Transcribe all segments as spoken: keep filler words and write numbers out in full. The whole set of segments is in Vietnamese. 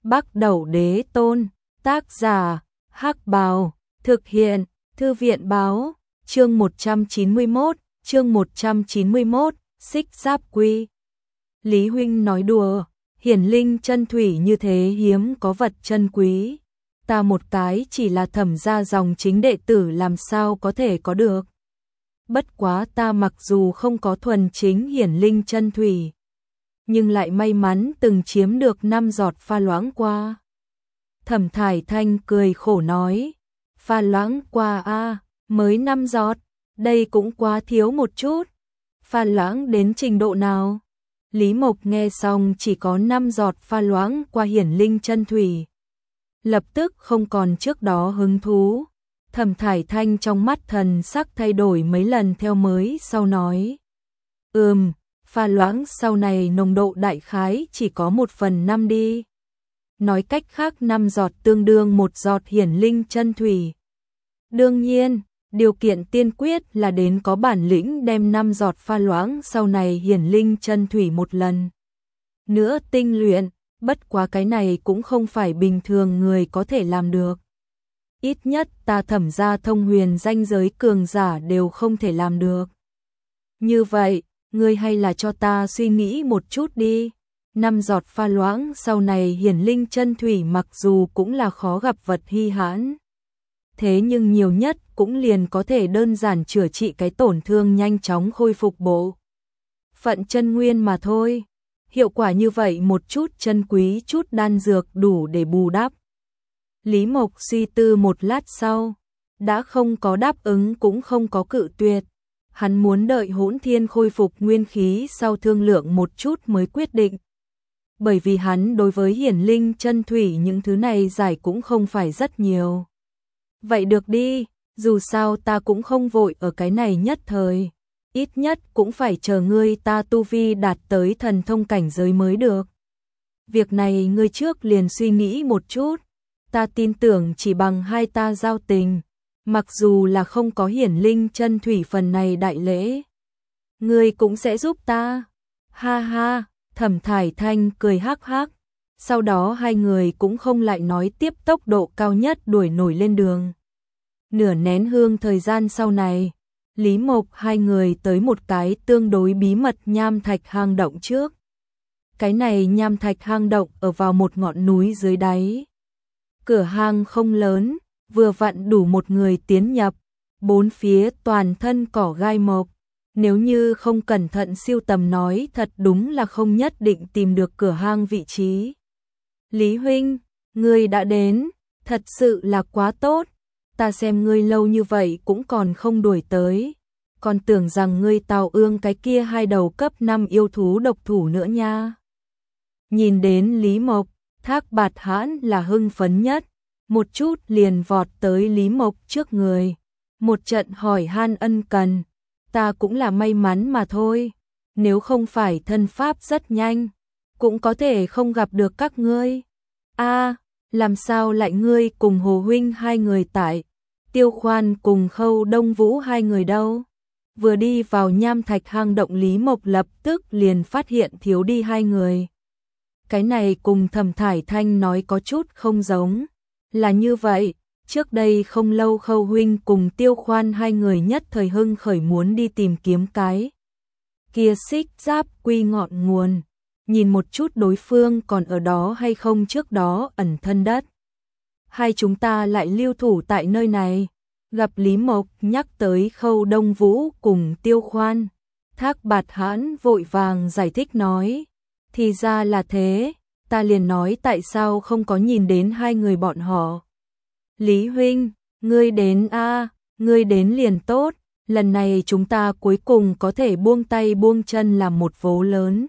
Bắc Đẩu Đế Tôn, tác giả, Hắc Bào, thực hiện, Thư viện báo, chương một trăm chín mươi mốt, chương một trăm chín mươi mốt, Xích Giáp Quy. Lý huynh nói đùa, hiển linh chân thủy như thế hiếm có vật chân quý. Ta một cái chỉ là Thẩm gia dòng chính đệ tử làm sao có thể có được. Bất quá ta mặc dù không có thuần chính hiển linh chân thủy, nhưng lại may mắn từng chiếm được năm giọt pha loãng qua. Thẩm Thải Thanh cười khổ nói, pha loãng qua a, mới năm giọt, đây cũng quá thiếu một chút. Pha loãng đến trình độ nào? Lý Mộc nghe xong chỉ có năm giọt pha loãng qua hiển linh chân thủy, lập tức không còn trước đó hứng thú. Thẩm Thải Thanh trong mắt thần sắc thay đổi mấy lần theo mới sau nói, ừm, pha loãng sau này nồng độ đại khái chỉ có một phần năm đi. Nói cách khác năm giọt tương đương một giọt hiển linh chân thủy. Đương nhiên, điều kiện tiên quyết là đến có bản lĩnh đem năm giọt pha loãng sau này hiển linh chân thủy một lần nữa tinh luyện, bất quá cái này cũng không phải bình thường người có thể làm được. Ít nhất ta Thẩm gia thông huyền danh giới cường giả đều không thể làm được. Như vậy, ngươi hay là cho ta suy nghĩ một chút đi. Năm giọt pha loãng sau này hiển linh chân thủy mặc dù cũng là khó gặp vật hy hãn, thế nhưng nhiều nhất cũng liền có thể đơn giản chữa trị cái tổn thương nhanh chóng khôi phục bộ phận chân nguyên mà thôi. Hiệu quả như vậy một chút chân quý chút đan dược đủ để bù đắp. Lý Mộc suy tư một lát sau, đã không có đáp ứng cũng không có cự tuyệt. Hắn muốn đợi Hỗn Thiên khôi phục nguyên khí sau thương lượng một chút mới quyết định. Bởi vì hắn đối với hiển linh chân thủy những thứ này giải cũng không phải rất nhiều. Vậy được đi, dù sao ta cũng không vội ở cái này nhất thời. Ít nhất cũng phải chờ ngươi ta tu vi đạt tới thần thông cảnh giới mới được. Việc này ngươi trước liền suy nghĩ một chút. Ta tin tưởng chỉ bằng hai ta giao tình, mặc dù là không có hiển linh chân thủy phần này đại lễ, ngươi cũng sẽ giúp ta. Ha ha, Thẩm Thải Thanh cười hắc hắc. Sau đó hai người cũng không lại nói tiếp, tốc độ cao nhất đuổi nổi lên đường. Nửa nén hương thời gian sau này, Lý Mộc hai người tới một cái tương đối bí mật nham thạch hang động trước. Cái này nham thạch hang động ở vào một ngọn núi dưới đáy. Cửa hang không lớn, vừa vặn đủ một người tiến nhập, bốn phía toàn thân cỏ gai mộc. Nếu như không cẩn thận siêu tầm nói thật đúng là không nhất định tìm được cửa hang vị trí. Lý huynh, ngươi đã đến, thật sự là quá tốt. Ta xem ngươi lâu như vậy cũng còn không đuổi tới, còn tưởng rằng ngươi tào ương cái kia hai đầu cấp năm yêu thú độc thủ nữa nha. Nhìn đến Lý Mộc, Thác Bạt Hãn là hưng phấn nhất, một chút liền vọt tới Lý Mộc trước người, một trận hỏi han ân cần. Ta cũng là may mắn mà thôi, nếu không phải thân pháp rất nhanh, cũng có thể không gặp được các ngươi. A, làm sao lại ngươi cùng Hồ huynh hai người tại, Tiêu Khoan cùng Khâu Đông Vũ hai người đâu? Vừa đi vào nham thạch hang động, Lý Mộc lập tức liền phát hiện thiếu đi hai người. Cái này cùng Thẩm Thải Thanh nói có chút không giống. Là như vậy, trước đây không lâu Khâu huynh cùng Tiêu Khoan hai người nhất thời hưng khởi muốn đi tìm kiếm cái kia xích giáp quy ngọn nguồn, nhìn một chút đối phương còn ở đó hay không trước đó ẩn thân đất. Hai chúng ta lại lưu thủ tại nơi này. Gặp Lý Mộc nhắc tới Khâu Đông Vũ cùng Tiêu Khoan, Thác Bạt Hãn vội vàng giải thích nói, thì ra là thế, ta liền nói tại sao không có nhìn đến hai người bọn họ. Lý huynh, ngươi đến a, ngươi đến liền tốt, lần này chúng ta cuối cùng có thể buông tay buông chân làm một vố lớn.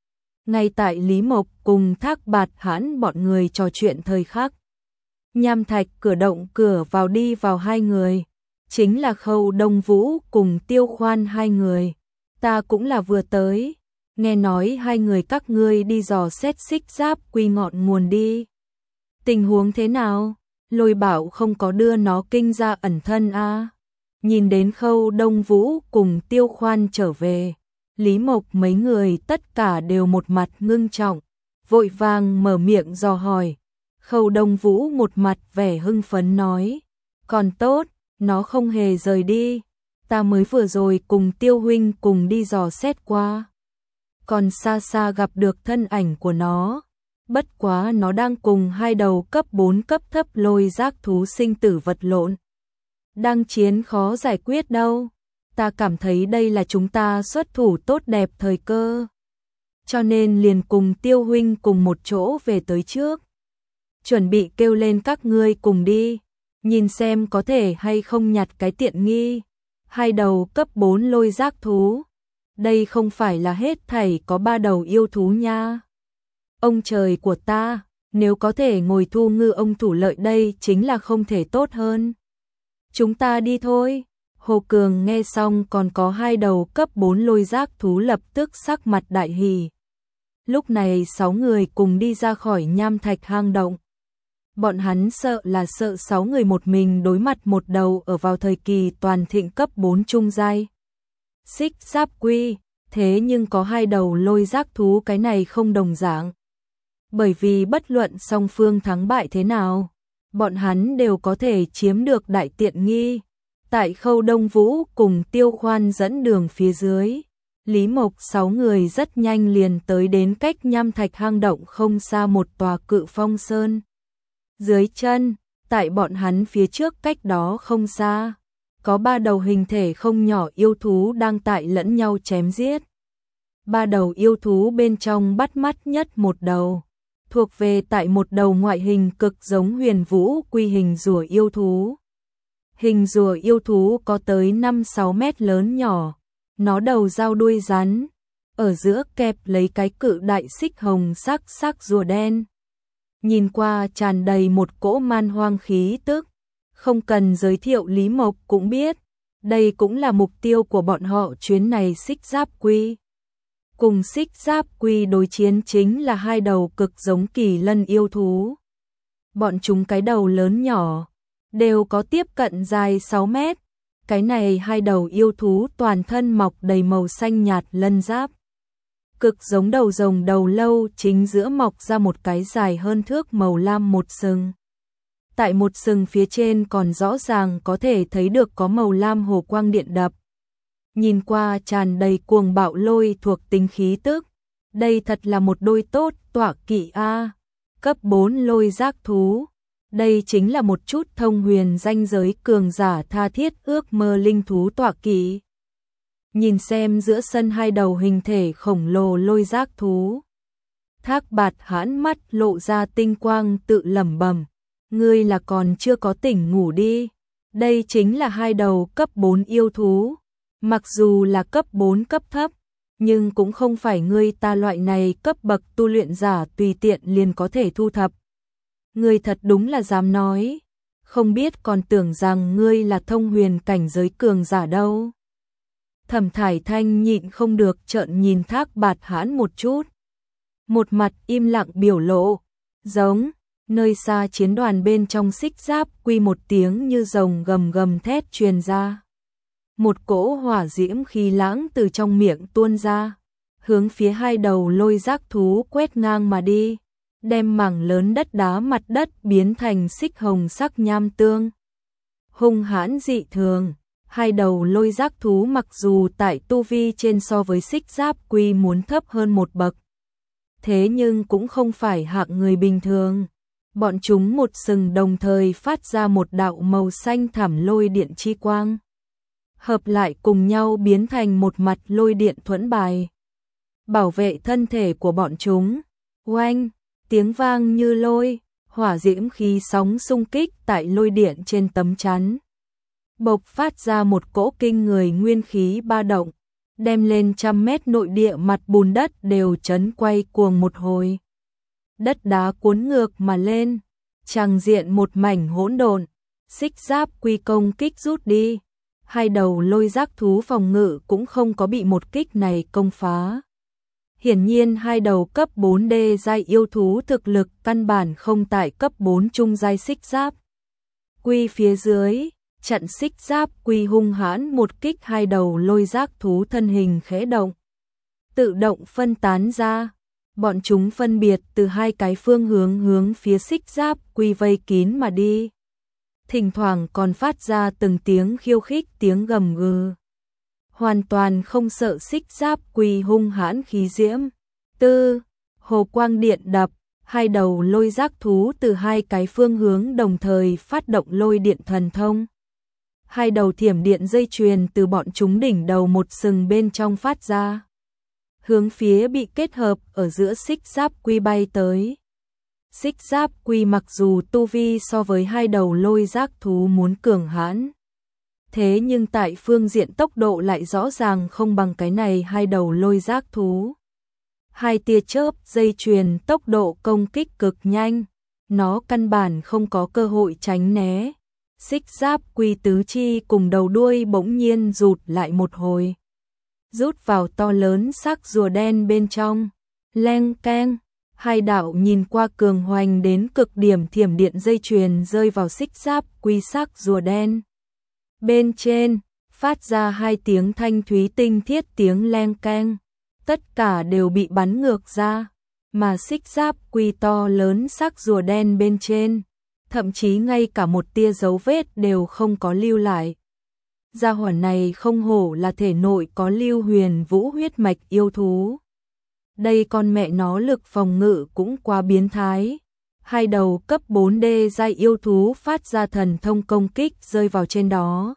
Ngay tại Lý Mộc cùng Thác Bạt Hãn bọn người trò chuyện thời khắc, nham thạch cửa động cửa vào đi vào hai người, chính là Khâu Đông Vũ cùng Tiêu Khoan hai người. Ta cũng là vừa tới, nghe nói hai người các ngươi đi dò xét xích giáp quy ngọn nguồn đi. Tình huống thế nào? Lôi Bảo không có đưa nó kinh ra ẩn thân a. À? Nhìn đến Khâu Đông Vũ cùng Tiêu Khoan trở về, Lý Mộc mấy người tất cả đều một mặt ngưng trọng, vội vàng mở miệng dò hỏi. Khâu Đông Vũ một mặt vẻ hưng phấn nói, còn tốt, nó không hề rời đi, ta mới vừa rồi cùng Tiêu huynh cùng đi dò xét qua. Còn xa xa gặp được thân ảnh của nó, bất quá nó đang cùng hai đầu cấp bốn cấp thấp lôi giác thú sinh tử vật lộn. Đang chiến khó giải quyết đâu, ta cảm thấy đây là chúng ta xuất thủ tốt đẹp thời cơ. Cho nên liền cùng Tiêu huynh cùng một chỗ về tới trước. Chuẩn bị kêu lên các ngươi cùng đi, nhìn xem có thể hay không nhặt cái tiện nghi. Hai đầu cấp bốn lôi giác thú, đây không phải là hết thảy có ba đầu yêu thú nha. Ông trời của ta, nếu có thể ngồi thu ngư ông thủ lợi đây chính là không thể tốt hơn. Chúng ta đi thôi. Hồ Cường nghe xong còn có hai đầu cấp bốn lôi giác thú lập tức sắc mặt đại hỉ. Lúc này sáu người cùng đi ra khỏi nham thạch hang động. Bọn hắn sợ là sợ sáu người một mình đối mặt một đầu ở vào thời kỳ toàn thịnh cấp bốn trung giai. Xích giáp quy, thế nhưng có hai đầu lôi giác thú cái này không đồng dạng. Bởi vì bất luận song phương thắng bại thế nào, bọn hắn đều có thể chiếm được đại tiện nghi. Tại Khâu Đông Vũ cùng Tiêu Khoan dẫn đường phía dưới, Lý Mộc sáu người rất nhanh liền tới đến cách nham thạch hang động không xa một tòa cự phong sơn. Dưới chân, tại bọn hắn phía trước cách đó không xa, có ba đầu hình thể không nhỏ yêu thú đang tại lẫn nhau chém giết. Ba đầu yêu thú bên trong bắt mắt nhất một đầu, thuộc về tại một đầu ngoại hình cực giống Huyền Vũ quy hình rùa yêu thú. Hình rùa yêu thú có tới năm sáu mét lớn nhỏ, nó đầu dao đuôi rắn, ở giữa kẹp lấy cái cự đại xích hồng sắc sắc rùa đen. Nhìn qua tràn đầy một cỗ man hoang khí tức, không cần giới thiệu Lý Mộc cũng biết, đây cũng là mục tiêu của bọn họ chuyến này. Xích giáp quy. Cùng xích giáp quy đối chiến chính là hai đầu cực giống kỳ lân yêu thú. Bọn chúng cái đầu lớn nhỏ, đều có tiếp cận dài sáu mét. Cái này hai đầu yêu thú toàn thân mọc đầy màu xanh nhạt lân giáp. Cực giống đầu rồng đầu lâu, chính giữa mọc ra một cái dài hơn thước màu lam một sừng. Tại một sừng phía trên còn rõ ràng có thể thấy được có màu lam hồ quang điện đập. Nhìn qua tràn đầy cuồng bạo lôi thuộc tính khí tức. Đây thật là một đôi tốt tọa kỵ a. Cấp bốn lôi giác thú. Đây chính là một chút thông huyền danh giới cường giả tha thiết ước mơ linh thú tọa kỵ. Nhìn xem giữa sân hai đầu hình thể khổng lồ lôi giác thú. Thác Bạt hãn mắt lộ ra tinh quang tự lẩm bẩm, ngươi là còn chưa có tỉnh ngủ đi. Đây chính là hai đầu cấp bốn yêu thú. Mặc dù là cấp bốn cấp thấp, nhưng cũng không phải ngươi ta loại này cấp bậc tu luyện giả tùy tiện liền có thể thu thập. Ngươi thật đúng là dám nói, không biết còn tưởng rằng ngươi là thông huyền cảnh giới cường giả đâu. Thẩm Thải Thanh nhịn không được trợn nhìn Thác Bạt hãn một chút. Một mặt im lặng biểu lộ, giống, nơi xa chiến đoàn bên trong xích giáp quy một tiếng như rồng gầm gầm thét truyền ra. Một cỗ hỏa diễm khí lãng từ trong miệng tuôn ra, hướng phía hai đầu lôi giác thú quét ngang mà đi, đem mảng lớn đất đá mặt đất biến thành xích hồng sắc nham tương. Hung hãn dị thường, hai đầu lôi giác thú mặc dù tại tu vi trên so với xích giáp quy muốn thấp hơn một bậc, thế nhưng cũng không phải hạng người bình thường. Bọn chúng một sừng đồng thời phát ra một đạo màu xanh thảm lôi điện chi quang, hợp lại cùng nhau biến thành một mặt lôi điện thuẫn bài, bảo vệ thân thể của bọn chúng. Oanh, tiếng vang như lôi, hỏa diễm khí sóng xung kích tại lôi điện trên tấm chắn, bộc phát ra một cỗ kinh người nguyên khí ba động, đem lên trăm mét nội địa mặt bùn đất đều chấn quay cuồng một hồi. Đất đá cuốn ngược mà lên, tràng diện một mảnh hỗn độn. Xích giáp quy công kích rút đi, hai đầu lôi giác thú phòng ngự cũng không có bị một kích này công phá. Hiển nhiên hai đầu cấp bốn đê giai yêu thú thực lực căn bản không tại cấp bốn trung giai xích giáp quy phía dưới, chặn xích giáp quy hung hãn một kích, hai đầu lôi giác thú thân hình khẽ động, tự động phân tán ra. Bọn chúng phân biệt từ hai cái phương hướng hướng phía xích giáp quy vây kín mà đi. Thỉnh thoảng còn phát ra từng tiếng khiêu khích, tiếng gầm gừ. Hoàn toàn không sợ xích giáp quy hung hãn khí diễm. Tư, hồ quang điện đập, hai đầu lôi giác thú từ hai cái phương hướng đồng thời phát động lôi điện thần thông. Hai đầu thiểm điện dây chuyền từ bọn chúng đỉnh đầu một sừng bên trong phát ra. Hướng phía bị kết hợp ở giữa xích giáp quy bay tới. Xích giáp quy mặc dù tu vi so với hai đầu lôi giác thú muốn cường hãn, thế nhưng tại phương diện tốc độ lại rõ ràng không bằng cái này hai đầu lôi giác thú. Hai tia chớp dây chuyền tốc độ công kích cực nhanh, nó căn bản không có cơ hội tránh né. Xích giáp quy tứ chi cùng đầu đuôi bỗng nhiên rụt lại một hồi, rút vào to lớn xác rùa đen bên trong. Leng keng, hai đạo nhìn qua cường hoành đến cực điểm thiểm điện dây chuyền rơi vào xích giáp quy xác rùa đen. Bên trên, phát ra hai tiếng thanh thúy tinh thiết tiếng leng keng, tất cả đều bị bắn ngược ra, mà xích giáp quy to lớn xác rùa đen bên trên, thậm chí ngay cả một tia dấu vết đều không có lưu lại. Gia hỏa này không hổ là thể nội có lưu huyền vũ huyết mạch yêu thú. Đây con mẹ nó lực phòng ngự cũng quá biến thái. Hai đầu cấp bốn D giai yêu thú phát ra thần thông công kích rơi vào trên đó.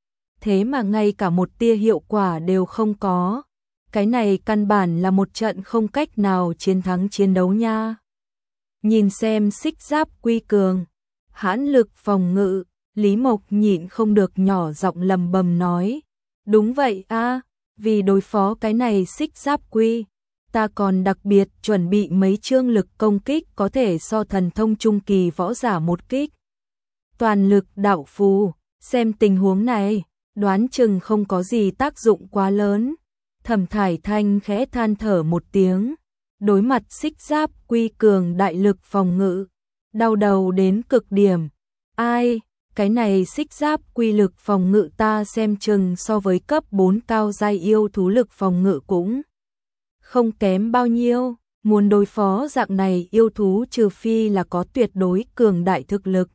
Thế mà ngay cả một tia hiệu quả đều không có. Cái này căn bản là một trận không cách nào chiến thắng chiến đấu nha. Nhìn xem xích giáp quy cường, hãn lực phòng ngự, Lý Mộc nhịn không được nhỏ giọng lầm bầm nói. Đúng vậy a, vì đối phó cái này xích giáp quy, ta còn đặc biệt chuẩn bị mấy chương lực công kích có thể so thần thông trung kỳ võ giả một kích. Toàn lực đạo phù, xem tình huống này, đoán chừng không có gì tác dụng quá lớn. Thẩm Thải Thanh khẽ than thở một tiếng, đối mặt xích giáp quy cường đại lực phòng ngự, đau đầu đến cực điểm. Ai, cái này xích giáp quy lực phòng ngự ta xem chừng so với cấp bốn cao giai yêu thú lực phòng ngự cũng không kém bao nhiêu. Muốn đối phó dạng này yêu thú trừ phi là có tuyệt đối cường đại thực lực,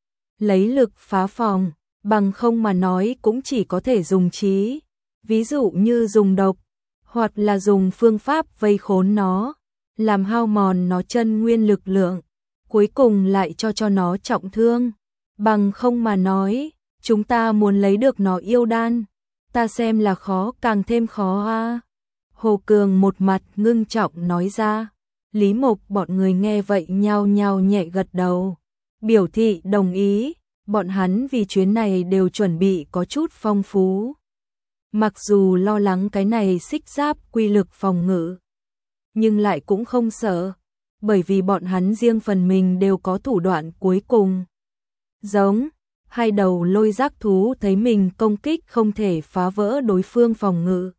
lấy lực phá phòng, bằng không mà nói cũng chỉ có thể dùng trí. Ví dụ như dùng độc, hoặc là dùng phương pháp vây khốn nó, làm hao mòn nó chân nguyên lực lượng, cuối cùng lại cho cho nó trọng thương. Bằng không mà nói, chúng ta muốn lấy được nó yêu đan, ta xem là khó càng thêm khó a. À. Hồ Cường một mặt ngưng trọng nói ra. Lý Mộc bọn người nghe vậy nhao nhao nhẹ gật đầu, biểu thị đồng ý. Bọn hắn vì chuyến này đều chuẩn bị có chút phong phú. Mặc dù lo lắng cái này xích giáp quy lực phòng ngự, nhưng lại cũng không sợ, bởi vì bọn hắn riêng phần mình đều có thủ đoạn cuối cùng. Giống, hai đầu lôi giác thú thấy mình công kích không thể phá vỡ đối phương phòng ngự,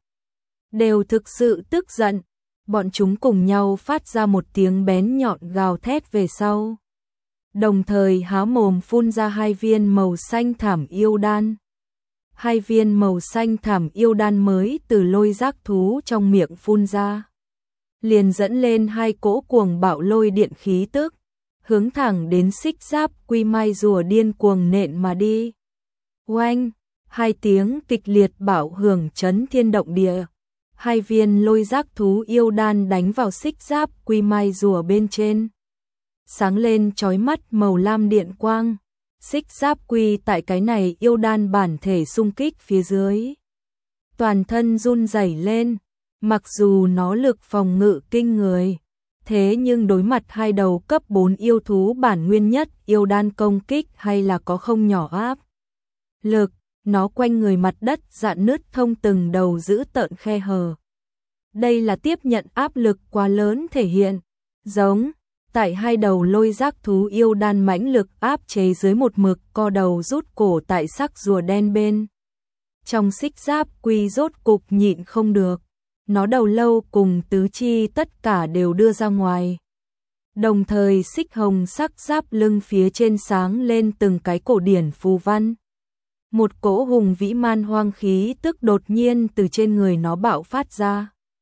đều thực sự tức giận. Bọn chúng cùng nhau phát ra một tiếng bén nhọn gào thét về sau, đồng thời há mồm phun ra hai viên màu xanh thảm yêu đan. Hai viên màu xanh thảm yêu đan mới từ lôi giác thú trong miệng phun ra, liền dẫn lên hai cỗ cuồng bạo lôi điện khí tức, hướng thẳng đến xích giáp quy mai rùa điên cuồng nện mà đi. Oanh, hai tiếng kịch liệt bạo hưởng chấn thiên động địa. Hai viên lôi giác thú yêu đan đánh vào xích giáp quy mai rùa bên trên, sáng lên chói mắt màu lam điện quang. Xích giáp quy tại cái này yêu đan bản thể xung kích phía dưới, toàn thân run rẩy lên. Mặc dù nó lực phòng ngự kinh người, thế nhưng đối mặt hai đầu cấp bốn yêu thú bản nguyên nhất yêu đan công kích hay là có không nhỏ áp lực. Nó quanh người mặt đất rạn nứt thông từng đầu giữ tợn khe hở. Đây là tiếp nhận áp lực quá lớn thể hiện. Giống, tại hai đầu lôi giác thú yêu đan mãnh lực áp chế dưới một mực co đầu rút cổ tại xác rùa đen bên. Trong xích giáp quy rốt cục nhịn không được. Nó đầu lâu cùng tứ chi tất cả đều đưa ra ngoài. Đồng thời xích hồng sắc giáp lưng phía trên sáng lên từng cái cổ điển phù văn. Một cỗ hùng vĩ man hoang khí tức đột nhiên từ trên người nó bạo phát ra.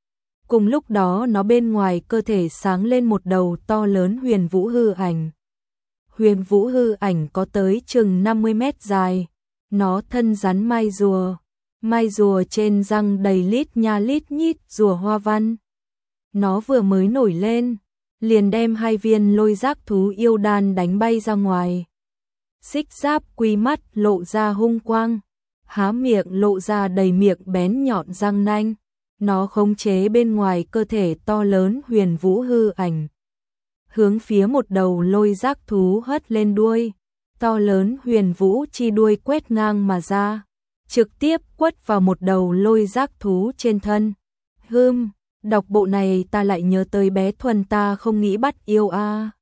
Cùng lúc đó nó bên ngoài cơ thể sáng lên một đầu to lớn huyền vũ hư ảnh. Huyền vũ hư ảnh có tới chừng năm mươi mét dài, nó thân rắn mai rùa, mai rùa trên răng đầy lít nha lít nhít rùa hoa văn. Nó vừa mới nổi lên, liền đem hai viên lôi giác thú yêu đan đánh bay ra ngoài. Xích Giáp Quy mắt lộ ra hung quang, há miệng lộ ra đầy miệng bén nhọn răng nanh, nó khống chế bên ngoài cơ thể to lớn huyền vũ hư ảnh. Hướng phía một đầu lôi giác thú hất lên đuôi, to lớn huyền vũ chi đuôi quét ngang mà ra, trực tiếp quất vào một đầu lôi giác thú trên thân. Hừm, đọc bộ này ta lại nhớ tới bé Thuần ta không nghĩ bắt yêu a. À.